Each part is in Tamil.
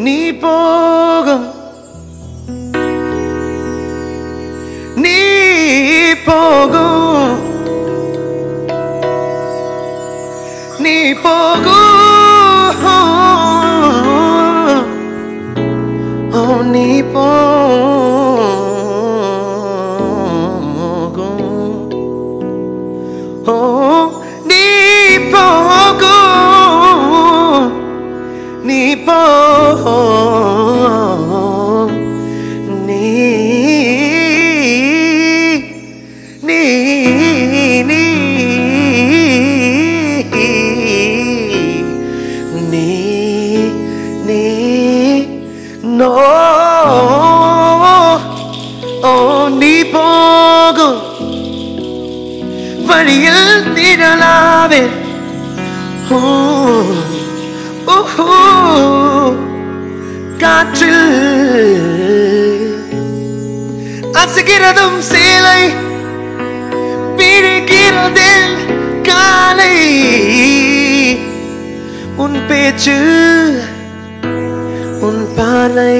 நீ போகும் நீ போகும் நீ போகும் நீ போகும் நீ போகும் நீ போகும் நீ நீ நீ நீ நீ no நீ போகும் வழியில் திரளாவே காற்றில் அசைகிறதும் சேலை பிடிக்கிறது காலை உன் பேச்சு உன் பார்வை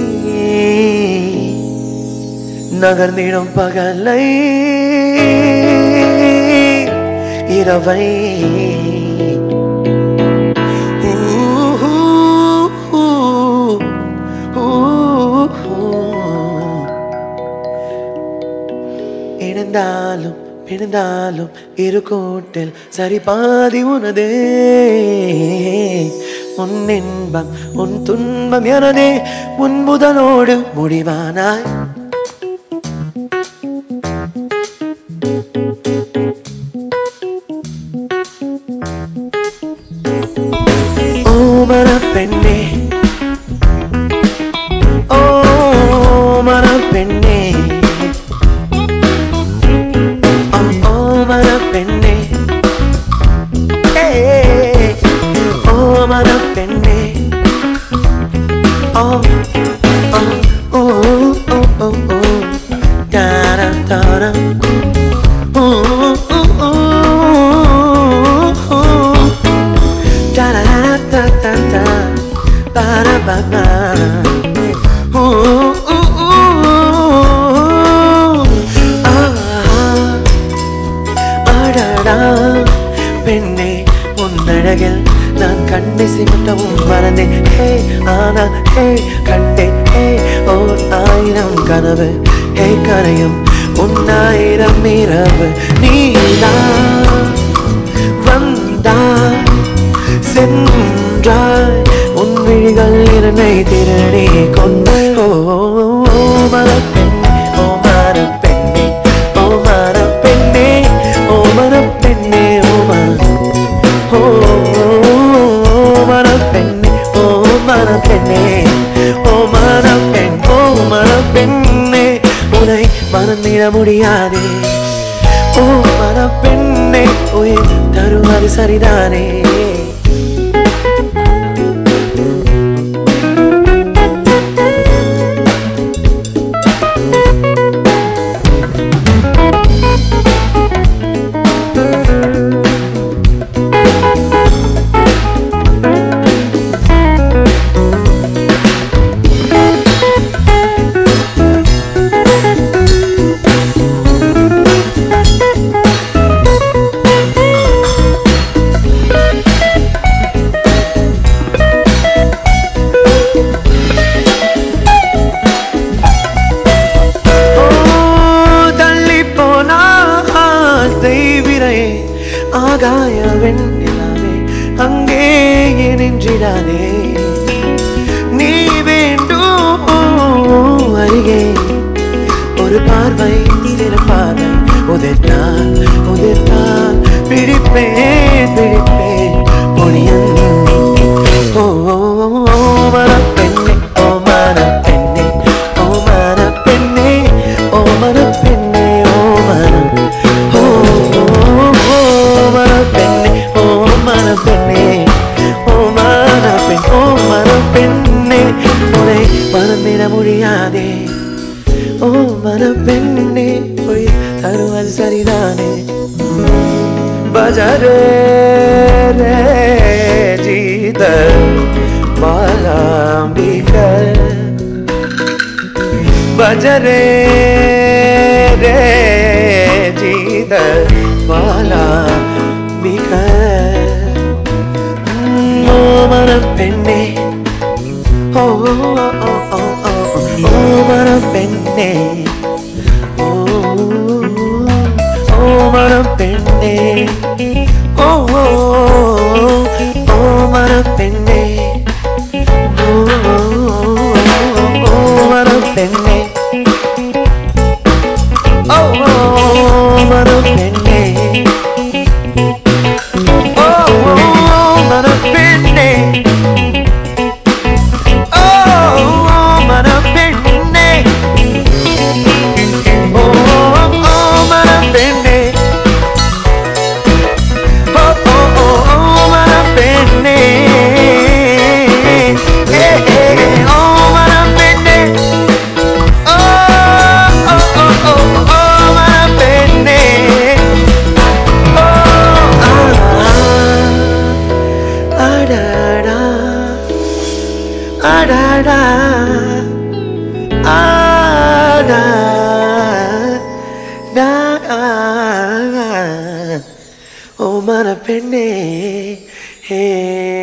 நகர்ந்திடும் பகலை இரவை இணைந்தாலும் பிணைந்தாலும் இரு கூட்டில் சரி பாதி உனதே உன் இன்பம் உன் துன்பம் எனதே உன் முதலோடு முடிவானாய் ஓ மனப்பெண்ணே ஓ மனப்பெண்ணே ஓ மனப்பெண்ணே ஓ மனப்பெண்ணே oh oh oh oh oh oh da da da da oh oh oh da da da da da ba da ba ba oh oh ah da da பெண்ணே உன்னழகில் நான் கண்ணை சிமிட்டவும் மறந்தேன் ஹே ஆனா ஹே கண்டேன் ஹே ஓர் ஆயிரம் கனவு ஹே கரையும் உன்னாயிரம் இரவு நீதான் வந்தாய் சென்றாய் உன் விழிகள் என்னை திருடி கொண்டு ஓ மனப்பெண்ணே ஓ மனப்பெண்ணே ஓ மனப்பெண்ணே ஓ மனப்பெண்ணே ஓ மனப்பெண்ணே ஓ மனப்பெண்ணே ஓ மனப்பெண் ஓ மனப்பெண்ணே உன்னை மறந்திட முடியாதே ஓ மனப்பெண்ணே உயிர் தருவது சரிதானே ஆகாய வெண்ணிலாவே அங்கே நின்றிடாதே நீ வேண்டும் அருகே ஒரு பார்வை சிறு பார்வை உதிர்த்தால் உதிர்த்தால் பிடிப்பேன் பிடிப்பேன் பொடியன் ஓ மனப்பெண்ணே ஓ மனப்பெண்ணே ஓ மனப்பெண்ணே ஓ மனப்பெண்ணே ஓ மனம் மனப்பெண்ணே ஓ மனப்பெண் ஓ மனப்பெண்ணே உன்னை மறந்திட முடியாதே ஓ மனப்பெண்ணே போய் தருவது சரிதானே பஜரே ரே ஜீத பாலாம்பி बजरे रे जीद वाला मिக ஓமன பெண்ணே ஓ ஓமன பெண்ணே ஓ ஓமன பெண்ணே ஓ ஓமன பெண்ணே ஓ ஓமன பெண்ணே ஓ ஓமன பெண்ணே ஓ ஓமன பெண்ணே Adada, ada, da, oh mana penne, hey.